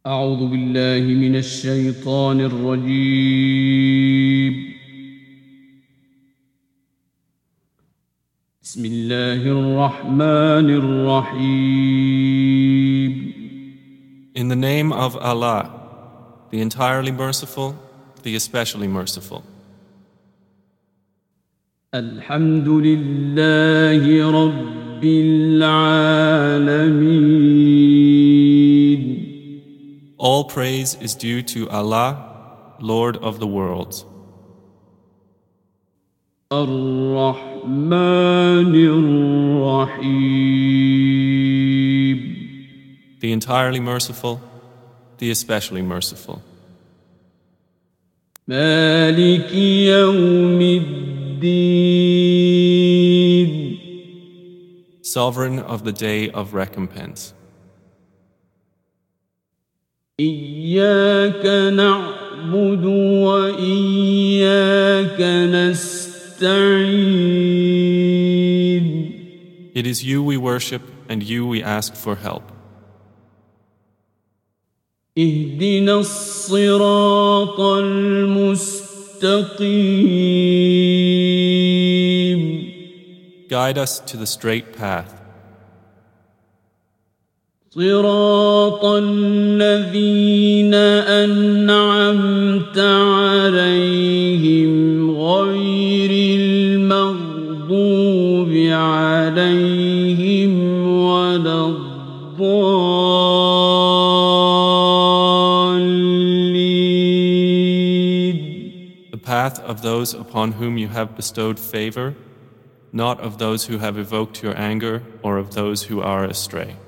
أعوذ بالله من الشيطان الرجيم. بسم الله الرحمن الرحيم. In the name of Allah, the entirely merciful, the especially merciful. الحمد لله رب العالمين. All praise is due to Allah, Lord of the worlds. الرحمن الرحيم. The entirely merciful, the especially merciful. مالك يوم الدين. Sovereign of the day of recompense. إياك نعبد وإياك نستعين. It is you we worship and you we ask for help. اهدنا الصراط المستقيم. Guide us to the straight path. صراط الذين أنعمت عليهم غير المغضوب عليهم ولا الضالين. The path of those upon whom you have bestowed favor, not of those who have evoked your anger or of those who are astray.